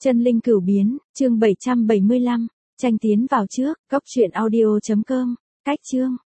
Chân linh cửu biến, chương 775, tranh tiến vào trước, góc truyện audio.com, cách chương.